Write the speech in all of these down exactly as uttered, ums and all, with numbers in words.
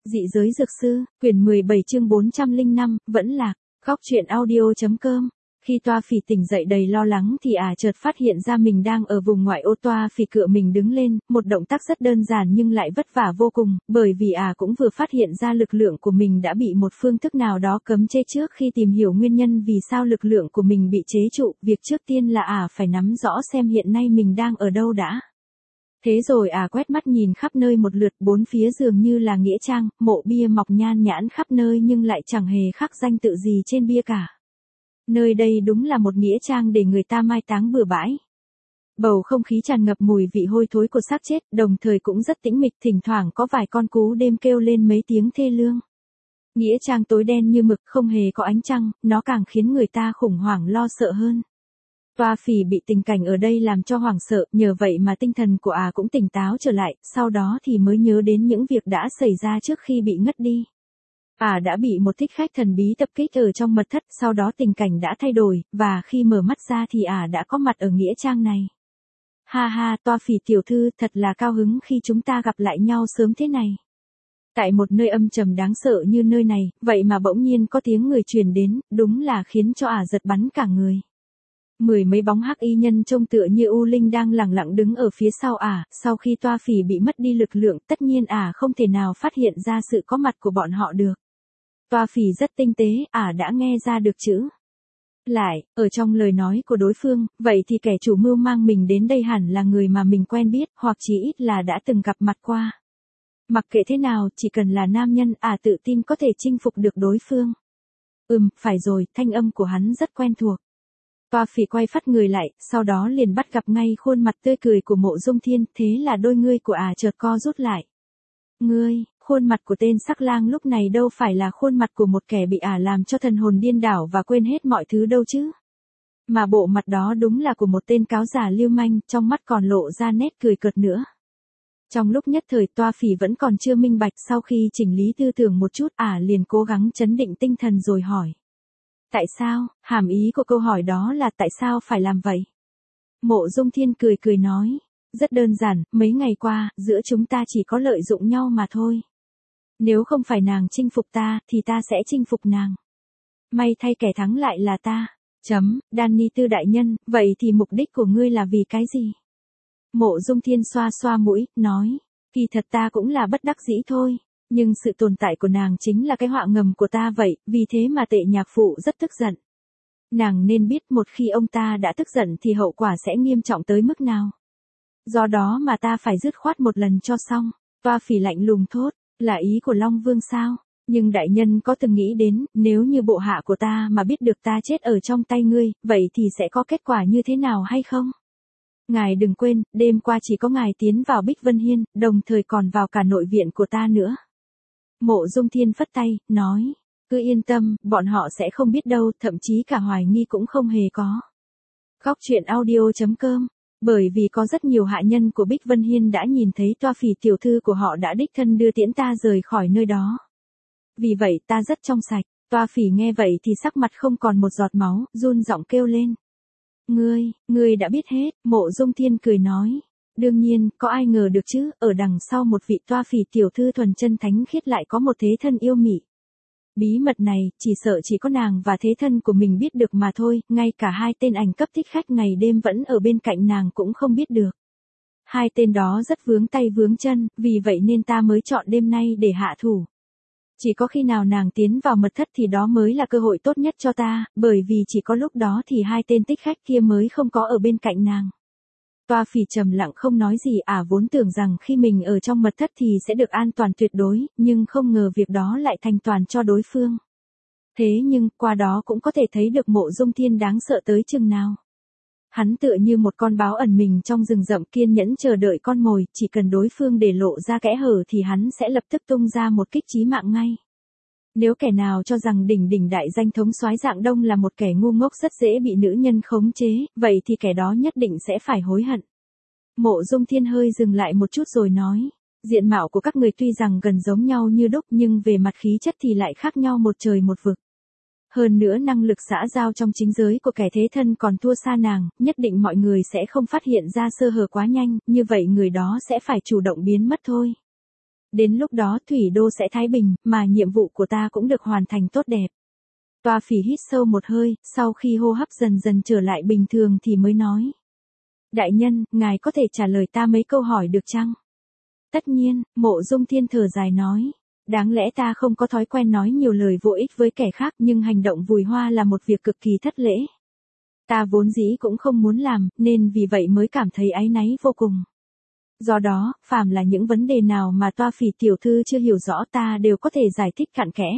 Dị giới dược sư, quyển mười bảy chương bốn trăm lẻ năm, vẫn lạc, góc truyện audio.com. Khi Toa Phỉ tỉnh dậy đầy lo lắng thì ả à chợt phát hiện ra mình đang ở vùng ngoại ô. Toa Phỉ cựa mình đứng lên, một động tác rất đơn giản nhưng lại vất vả vô cùng, bởi vì ả à cũng vừa phát hiện ra lực lượng của mình đã bị một phương thức nào đó cấm chế. Trước khi tìm hiểu nguyên nhân vì sao lực lượng của mình bị chế trụ, việc trước tiên là ả à phải nắm rõ xem hiện nay mình đang ở đâu đã. Thế rồi ả à quét mắt nhìn khắp nơi một lượt, bốn phía dường như là nghĩa trang, mộ bia mọc nhan nhãn khắp nơi nhưng lại chẳng hề khắc danh tự gì trên bia cả. Nơi đây đúng là một nghĩa trang để người ta mai táng bừa bãi. Bầu không khí tràn ngập mùi vị hôi thối của xác chết, đồng thời cũng rất tĩnh mịch, thỉnh thoảng có vài con cú đêm kêu lên mấy tiếng thê lương. Nghĩa trang tối đen như mực, không hề có ánh trăng, nó càng khiến người ta khủng hoảng lo sợ hơn. Toa Phỉ bị tình cảnh ở đây làm cho hoảng sợ, nhờ vậy mà tinh thần của ả à cũng tỉnh táo trở lại, sau đó thì mới nhớ đến những việc đã xảy ra trước khi bị ngất đi. Ả à đã bị một thích khách thần bí tập kích ở trong mật thất, sau đó tình cảnh đã thay đổi, và khi mở mắt ra thì ả à đã có mặt ở nghĩa trang này. Ha ha, Toa Phỉ tiểu thư, thật là cao hứng khi chúng ta gặp lại nhau sớm thế này. Tại một nơi âm trầm đáng sợ như nơi này, vậy mà bỗng nhiên có tiếng người truyền đến, đúng là khiến cho ả à giật bắn cả người. Mười mấy bóng hắc y nhân trông tựa như u linh đang lẳng lặng đứng ở phía sau ả, à, sau khi Toa Phỉ bị mất đi lực lượng, tất nhiên ả à không thể nào phát hiện ra sự có mặt của bọn họ được. Toa Phỉ rất tinh tế, ả à đã nghe ra được chữ lại, ở trong lời nói của đối phương, vậy thì kẻ chủ mưu mang mình đến đây hẳn là người mà mình quen biết, hoặc chỉ ít là đã từng gặp mặt qua. Mặc kệ thế nào, chỉ cần là nam nhân, ả à tự tin có thể chinh phục được đối phương. Ừm, phải rồi, thanh âm của hắn rất quen thuộc. Toa Phỉ quay phắt người lại, sau đó liền bắt gặp ngay khuôn mặt tươi cười của Mộ Dung Thiên, thế là đôi ngươi của ả à chợt co rút lại. Ngươi, khuôn mặt của tên sắc lang lúc này đâu phải là khuôn mặt của một kẻ bị ả à làm cho thần hồn điên đảo và quên hết mọi thứ đâu chứ. Mà bộ mặt đó đúng là của một tên cáo giả lưu manh, trong mắt còn lộ ra nét cười cợt nữa. Trong lúc nhất thời Toa Phỉ vẫn còn chưa minh bạch, sau khi chỉnh lý tư tưởng một chút ả à liền cố gắng trấn định tinh thần rồi hỏi. Tại sao? Hàm ý của câu hỏi đó là tại sao phải làm vậy? Mộ Dung Thiên cười cười nói. Rất đơn giản, mấy ngày qua, giữa chúng ta chỉ có lợi dụng nhau mà thôi. Nếu không phải nàng chinh phục ta, thì ta sẽ chinh phục nàng. May thay kẻ thắng lại là ta. Chấm, Danny Tư đại nhân, vậy thì mục đích của ngươi là vì cái gì? Mộ Dung Thiên xoa xoa mũi, nói. Kỳ thật ta cũng là bất đắc dĩ thôi. Nhưng sự tồn tại của nàng chính là cái họa ngầm của ta vậy, vì thế mà Tệ nhạc phụ rất tức giận. Nàng nên biết một khi ông ta đã tức giận thì hậu quả sẽ nghiêm trọng tới mức nào. Do đó mà ta phải dứt khoát một lần cho xong. Toa Phỉ lạnh lùng thốt, là ý của Long Vương sao? Nhưng đại nhân có từng nghĩ đến, nếu như bộ hạ của ta mà biết được ta chết ở trong tay ngươi, vậy thì sẽ có kết quả như thế nào hay không? Ngài đừng quên, đêm qua chỉ có ngài tiến vào Bích Vân Hiên, đồng thời còn vào cả nội viện của ta nữa. Mộ Dung Thiên phất tay, nói, cứ yên tâm, bọn họ sẽ không biết đâu, thậm chí cả hoài nghi cũng không hề có. Góc truyện audio.com. Bởi vì có rất nhiều hạ nhân của Bích Vân Hiên đã nhìn thấy Toa Phỉ tiểu thư của họ đã đích thân đưa tiễn ta rời khỏi nơi đó. Vì vậy ta rất trong sạch. Toa Phỉ nghe vậy thì sắc mặt không còn một giọt máu, run giọng kêu lên. Ngươi, ngươi đã biết hết, Mộ Dung Thiên cười nói. Đương nhiên, có ai ngờ được chứ, ở đằng sau một vị Toa Phỉ tiểu thư thuần chân thánh khiết lại có một thế thân yêu mị. Bí mật này, chỉ sợ chỉ có nàng và thế thân của mình biết được mà thôi, ngay cả hai tên ảnh cấp thích khách ngày đêm vẫn ở bên cạnh nàng cũng không biết được. Hai tên đó rất vướng tay vướng chân, vì vậy nên ta mới chọn đêm nay để hạ thủ. Chỉ có khi nào nàng tiến vào mật thất thì đó mới là cơ hội tốt nhất cho ta, bởi vì chỉ có lúc đó thì hai tên thích khách kia mới không có ở bên cạnh nàng. Toa Phỉ trầm lặng không nói gì, ả à vốn tưởng rằng khi mình ở trong mật thất thì sẽ được an toàn tuyệt đối, nhưng không ngờ việc đó lại thành toàn cho đối phương. Thế nhưng, qua đó cũng có thể thấy được Mộ Dung Thiên đáng sợ tới chừng nào. Hắn tựa như một con báo ẩn mình trong rừng rậm kiên nhẫn chờ đợi con mồi, chỉ cần đối phương để lộ ra kẽ hở thì hắn sẽ lập tức tung ra một kích chí mạng ngay. Nếu kẻ nào cho rằng đỉnh đỉnh đại danh thống soái Dạng Đông là một kẻ ngu ngốc rất dễ bị nữ nhân khống chế, vậy thì kẻ đó nhất định sẽ phải hối hận. Mộ Dung Thiên hơi dừng lại một chút rồi nói, diện mạo của các người tuy rằng gần giống nhau như đúc nhưng về mặt khí chất thì lại khác nhau một trời một vực. Hơn nữa năng lực xã giao trong chính giới của kẻ thế thân còn thua xa nàng, nhất định mọi người sẽ không phát hiện ra sơ hở quá nhanh, như vậy người đó sẽ phải chủ động biến mất thôi. Đến lúc đó thủy đô sẽ thái bình, mà nhiệm vụ của ta cũng được hoàn thành tốt đẹp. Toa phỉ hít sâu một hơi, sau khi hô hấp dần dần trở lại bình thường thì mới nói. Đại nhân, ngài có thể trả lời ta mấy câu hỏi được chăng? Tất nhiên, Mộ Dung Thiên thở dài nói. Đáng lẽ ta không có thói quen nói nhiều lời vô ích với kẻ khác, nhưng hành động vùi hoa là một việc cực kỳ thất lễ. Ta vốn dĩ cũng không muốn làm, nên vì vậy mới cảm thấy áy náy vô cùng. Do đó, phàm là những vấn đề nào mà Toa phỉ tiểu thư chưa hiểu rõ ta đều có thể giải thích cặn kẽ.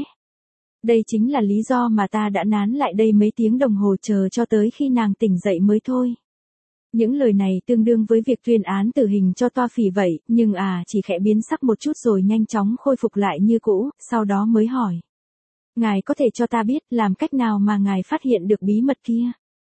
Đây chính là lý do mà ta đã nán lại đây mấy tiếng đồng hồ chờ cho tới khi nàng tỉnh dậy mới thôi. Những lời này tương đương với việc tuyên án tử hình cho Toa phỉ vậy, nhưng à chỉ khẽ biến sắc một chút rồi nhanh chóng khôi phục lại như cũ, sau đó mới hỏi. Ngài có thể cho ta biết làm cách nào mà ngài phát hiện được bí mật kia?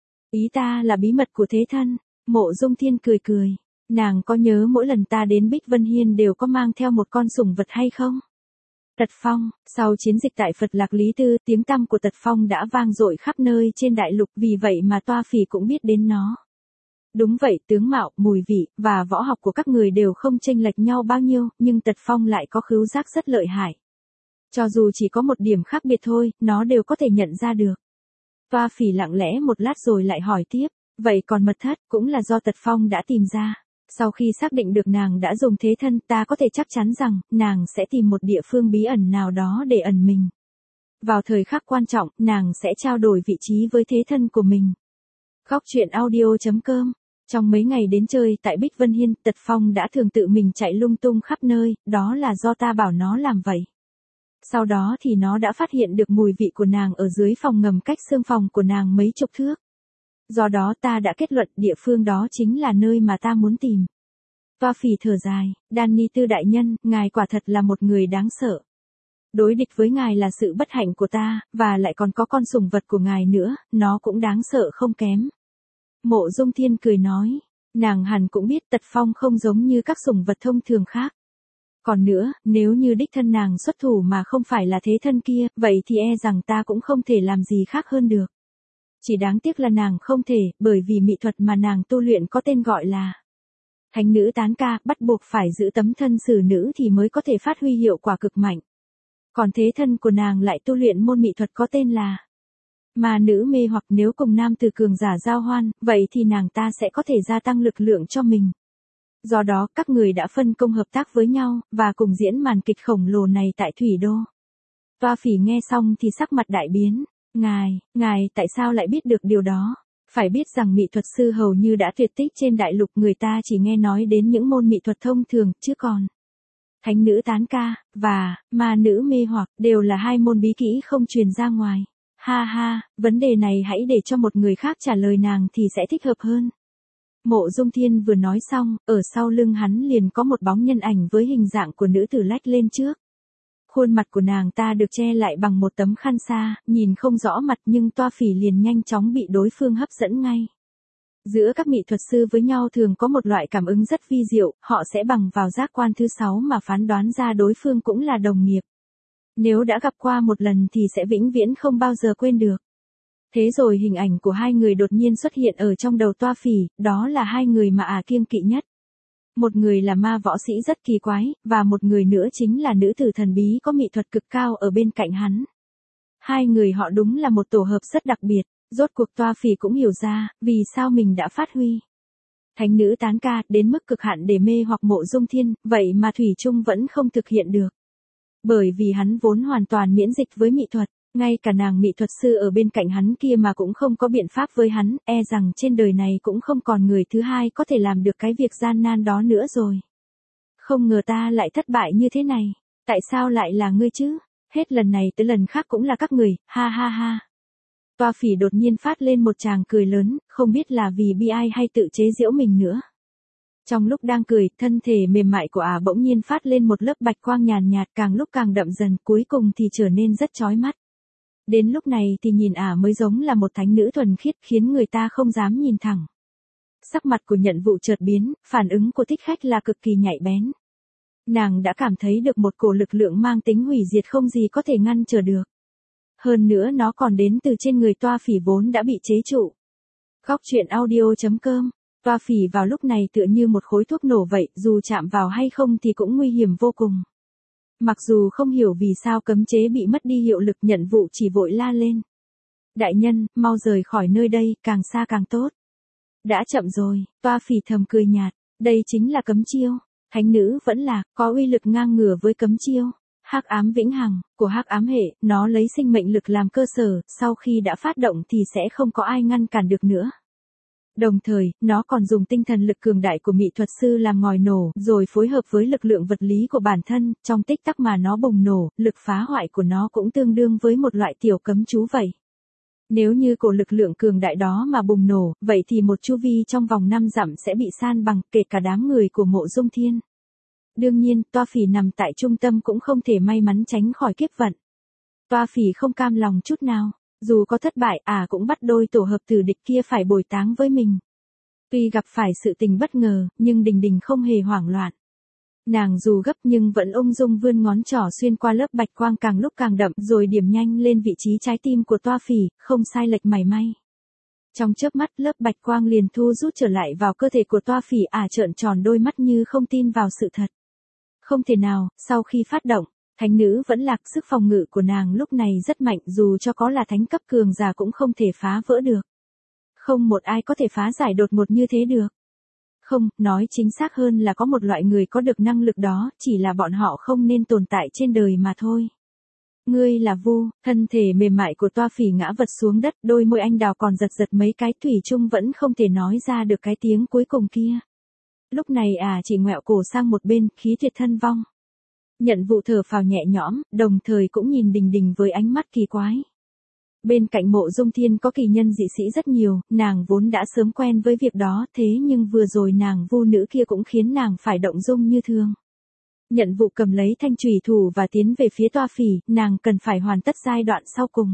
Ý ta là bí mật của thế thân. Mộ Dung Thiên cười cười. Nàng có nhớ mỗi lần ta đến Bích Vân Hiên đều có mang theo một con sủng vật hay không? Tật Phong, sau chiến dịch tại Phật Lạc Lý Tư, tiếng tăm của Tật Phong đã vang dội khắp nơi trên đại lục, vì vậy mà Toa phỉ cũng biết đến nó. Đúng vậy, tướng mạo, mùi vị, và võ học của các người đều không chênh lệch nhau bao nhiêu, nhưng Tật Phong lại có khứu giác rất lợi hại. Cho dù chỉ có một điểm khác biệt thôi, nó đều có thể nhận ra được. Toa phỉ lặng lẽ một lát rồi lại hỏi tiếp, vậy còn mật thất cũng là do Tật Phong đã tìm ra. Sau khi xác định được nàng đã dùng thế thân, ta có thể chắc chắn rằng, nàng sẽ tìm một địa phương bí ẩn nào đó để ẩn mình. Vào thời khắc quan trọng, nàng sẽ trao đổi vị trí với thế thân của mình. Góc truyện audio chấm com. Trong mấy ngày đến chơi tại Bích Vân Hiên, Tật Phong đã thường tự mình chạy lung tung khắp nơi, đó là do ta bảo nó làm vậy. Sau đó thì nó đã phát hiện được mùi vị của nàng ở dưới phòng ngầm cách xương phòng của nàng mấy chục thước. Do đó ta đã kết luận địa phương đó chính là nơi mà ta muốn tìm. Toa phỉ thở dài, Danny Tư đại nhân, ngài quả thật là một người đáng sợ. Đối địch với ngài là sự bất hạnh của ta, và lại còn có con sủng vật của ngài nữa, nó cũng đáng sợ không kém. Mộ Dung Thiên cười nói, nàng hẳn cũng biết Tật Phong không giống như các sủng vật thông thường khác. Còn nữa, nếu như đích thân nàng xuất thủ mà không phải là thế thân kia, vậy thì e rằng ta cũng không thể làm gì khác hơn được. Chỉ đáng tiếc là nàng không thể, bởi vì mỹ thuật mà nàng tu luyện có tên gọi là Thánh nữ tán ca, bắt buộc phải giữ tấm thân xử nữ thì mới có thể phát huy hiệu quả cực mạnh. Còn thế thân của nàng lại tu luyện môn mỹ thuật có tên là Ma nữ mê, hoặc nếu cùng nam từ cường giả giao hoan, vậy thì nàng ta sẽ có thể gia tăng lực lượng cho mình. Do đó, các người đã phân công hợp tác với nhau, và cùng diễn màn kịch khổng lồ này tại Thủy Đô. Toa phỉ nghe xong thì sắc mặt đại biến. Ngài, ngài tại sao lại biết được điều đó? Phải biết rằng mỹ thuật sư hầu như đã tuyệt tích trên đại lục, người ta chỉ nghe nói đến những môn mỹ thuật thông thường, chứ còn Thánh nữ tán ca, và Ma nữ mê hoặc, đều là hai môn bí kỹ không truyền ra ngoài. Ha ha, vấn đề này hãy để cho một người khác trả lời nàng thì sẽ thích hợp hơn. Mộ Dung Thiên vừa nói xong, ở sau lưng hắn liền có một bóng nhân ảnh với hình dạng của nữ tử lách lên trước. Khuôn mặt của nàng ta được che lại bằng một tấm khăn sa, nhìn không rõ mặt, nhưng Toa phỉ liền nhanh chóng bị đối phương hấp dẫn ngay. Giữa các mỹ thuật sư với nhau thường có một loại cảm ứng rất vi diệu, họ sẽ bằng vào giác quan thứ sáu mà phán đoán ra đối phương cũng là đồng nghiệp. Nếu đã gặp qua một lần thì sẽ vĩnh viễn không bao giờ quên được. Thế rồi hình ảnh của hai người đột nhiên xuất hiện ở trong đầu Toa phỉ, đó là hai người mà ả kiêng kỵ nhất. Một người là ma võ sĩ rất kỳ quái, và một người nữa chính là nữ tử thần bí có mỹ thuật cực cao ở bên cạnh hắn. Hai người họ đúng là một tổ hợp rất đặc biệt, rốt cuộc Toa phỉ cũng hiểu ra, vì sao mình đã phát huy Thánh nữ tán ca đến mức cực hạn để mê hoặc Mộ Dung Thiên, vậy mà thủy chung vẫn không thực hiện được. Bởi vì hắn vốn hoàn toàn miễn dịch với mỹ thuật, ngay cả nàng mỹ thuật sư ở bên cạnh hắn kia mà cũng không có biện pháp với hắn, e rằng trên đời này cũng không còn người thứ hai có thể làm được cái việc gian nan đó nữa rồi. Không ngờ ta lại thất bại như thế này, tại sao lại là ngươi chứ? Hết lần này tới lần khác cũng là các người, ha ha ha. Toa phỉ đột nhiên phát lên một tràng cười lớn, không biết là vì bi ai hay tự chế giễu mình nữa. Trong lúc đang cười, thân thể mềm mại của ả bỗng nhiên phát lên một lớp bạch quang nhàn nhạt, càng lúc càng đậm dần, cuối cùng thì trở nên rất chói mắt. Đến lúc này thì nhìn ả mới giống là một thánh nữ thuần khiết, khiến người ta không dám nhìn thẳng. Sắc mặt của nhận vụ chợt biến, phản ứng của thích khách là cực kỳ nhạy bén. Nàng đã cảm thấy được một cổ lực lượng mang tính hủy diệt không gì có thể ngăn trở được. Hơn nữa nó còn đến từ trên người Toa phỉ vốn đã bị chế trụ. Góc truyện audio chấm com. Toa phỉ vào lúc này tựa như một khối thuốc nổ vậy, dù chạm vào hay không thì cũng nguy hiểm vô cùng. Mặc dù không hiểu vì sao cấm chế bị mất đi hiệu lực, nhận vụ chỉ vội la lên. Đại nhân, mau rời khỏi nơi đây, càng xa càng tốt. Đã chậm rồi, Toa Phỉ thầm cười nhạt, đây chính là cấm chiêu. Thánh nữ vẫn là, có uy lực ngang ngửa với cấm chiêu. Hắc ám vĩnh hằng, của hắc ám hệ, nó lấy sinh mệnh lực làm cơ sở, sau khi đã phát động thì sẽ không có ai ngăn cản được nữa. Đồng thời, nó còn dùng tinh thần lực cường đại của mỹ thuật sư làm ngòi nổ, rồi phối hợp với lực lượng vật lý của bản thân, trong tích tắc mà nó bùng nổ, lực phá hoại của nó cũng tương đương với một loại tiểu cấm chú vậy. Nếu như cổ lực lượng cường đại đó mà bùng nổ, vậy thì một chu vi trong vòng năm dặm sẽ bị san bằng, kể cả đám người của Mộ Dung Thiên. Đương nhiên, Toa Phỉ nằm tại trung tâm cũng không thể may mắn tránh khỏi kiếp vận. Toa Phỉ không cam lòng chút nào, dù có thất bại, à cũng bắt đôi tổ hợp tử địch kia phải bồi táng với mình. Tuy gặp phải sự tình bất ngờ, nhưng Đình Đình không hề hoảng loạn. Nàng dù gấp nhưng vẫn ung dung vươn ngón trỏ xuyên qua lớp bạch quang càng lúc càng đậm, rồi điểm nhanh lên vị trí trái tim của Toa Phỉ, không sai lệch mảy may. Trong chớp mắt, lớp bạch quang liền thu rút trở lại vào cơ thể của Toa Phỉ, à trợn tròn đôi mắt như không tin vào sự thật. Không thể nào, sau khi phát động, thánh nữ vẫn lạc, sức phòng ngự của nàng lúc này rất mạnh, dù cho có là thánh cấp cường giả cũng không thể phá vỡ được. Không một ai có thể phá giải đột ngột như thế được. Không, nói chính xác hơn là có một loại người có được năng lực đó, chỉ là bọn họ không nên tồn tại trên đời mà thôi. Ngươi là Vu, thân thể mềm mại của Toa Phỉ ngã vật xuống đất, đôi môi anh đào còn giật giật mấy cái, thủy chung vẫn không thể nói ra được cái tiếng cuối cùng kia. Lúc này à chỉ ngoẹo cổ sang một bên, khí tuyệt thân vong. Nhận vụ thở phào nhẹ nhõm, đồng thời cũng nhìn Đình Đình với ánh mắt kỳ quái. Bên cạnh Mộ Dung Thiên có kỳ nhân dị sĩ rất nhiều, nàng vốn đã sớm quen với việc đó, thế nhưng vừa rồi nàng Vu nữ kia cũng khiến nàng phải động dung như thường. Nhận vụ cầm lấy thanh chùy thủ và tiến về phía Toa Phỉ, nàng cần phải hoàn tất giai đoạn sau cùng.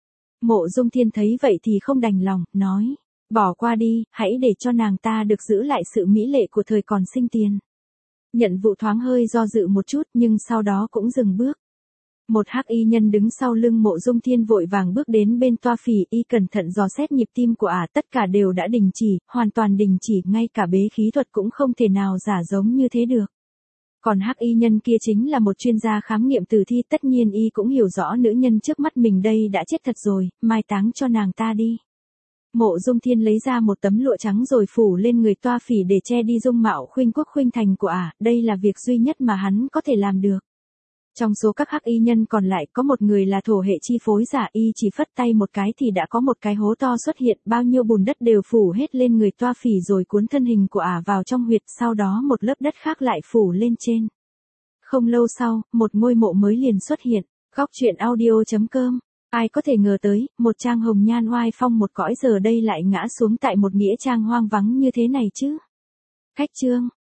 Mộ Dung Thiên thấy vậy thì không đành lòng, nói, bỏ qua đi, hãy để cho nàng ta được giữ lại sự mỹ lệ của thời còn sinh tiền. Nhận vụ thoáng hơi do dự một chút nhưng sau đó cũng dừng bước. Một hắc y nhân đứng sau lưng Mộ Dung Thiên vội vàng bước đến bên Toa Phỉ, y cẩn thận dò xét nhịp tim của ả, tất cả đều đã đình chỉ, hoàn toàn đình chỉ, ngay cả bế khí thuật cũng không thể nào giả giống như thế được. Còn hắc y nhân kia chính là một chuyên gia khám nghiệm tử thi, tất nhiên y cũng hiểu rõ nữ nhân trước mắt mình đây đã chết thật rồi, mai táng cho nàng ta đi. Mộ Dung Thiên lấy ra một tấm lụa trắng rồi phủ lên người Toa Phỉ để che đi dung mạo khuynh quốc khuynh thành của ả, đây là việc duy nhất mà hắn có thể làm được. Trong số các hắc y nhân còn lại có một người là thổ hệ chi phối giả, y chỉ phất tay một cái thì đã có một cái hố to xuất hiện, bao nhiêu bùn đất đều phủ hết lên người Toa Phỉ rồi cuốn thân hình của ả vào trong huyệt, sau đó một lớp đất khác lại phủ lên trên. Không lâu sau, một ngôi mộ mới liền xuất hiện. Góc truyện audio chấm com. Ai có thể ngờ tới, một trang hồng nhan oai phong một cõi giờ đây lại ngã xuống tại một nghĩa trang hoang vắng như thế này chứ? Khách chương